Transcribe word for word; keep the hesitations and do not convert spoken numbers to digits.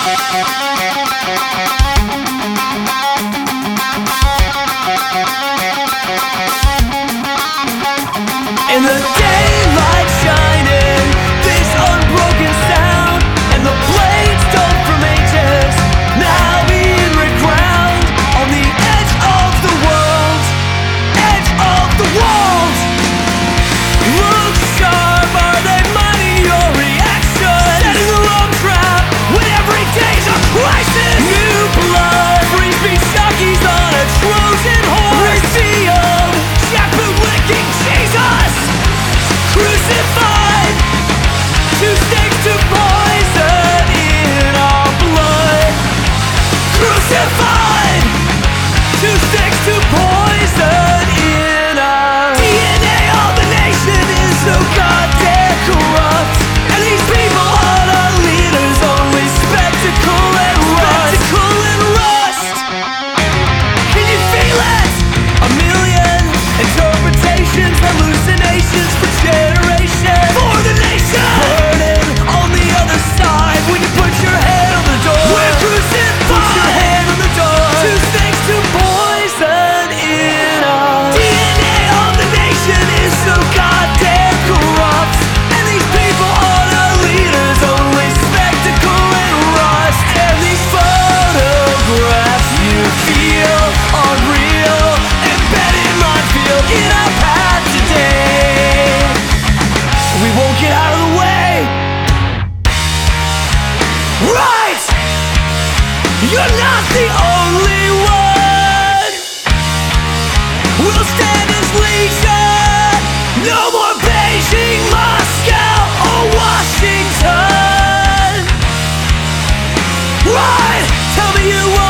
In the daylight shining, this unbroken sound, and the plains dug from ages, now being reground on the edge of the world, edge of the world. Look sharp, are they minding your reaction? Setting the wrong trap when every day's a crisis. New blood, free speech jockeys on a Trojan horse. Revealed, jackboot licking Jesus. Crucified, two stakes to poison in our blood. Crucified, two stakes to poison in our D N A of the nation is so goddamn corrupt, and these people are our leaders, only spectacle and rust. Spectacle and rust. Can you feel it? A million interpretations, hallucinations for generations, for the nation. Burning on the other side when you put your head on the door. We're crucified. Put your head on the door. Two things to poison in us. D N A of the nation is so goddamn corrupt, and these people are our leaders, only spectacle and rust. And these photographs you feel are real, embedded minefield in our path today. We won't get out of the way. Right! You're not the only one. We'll stand as legion. No more Beijing, Moscow, or Washington. Right! Tell me you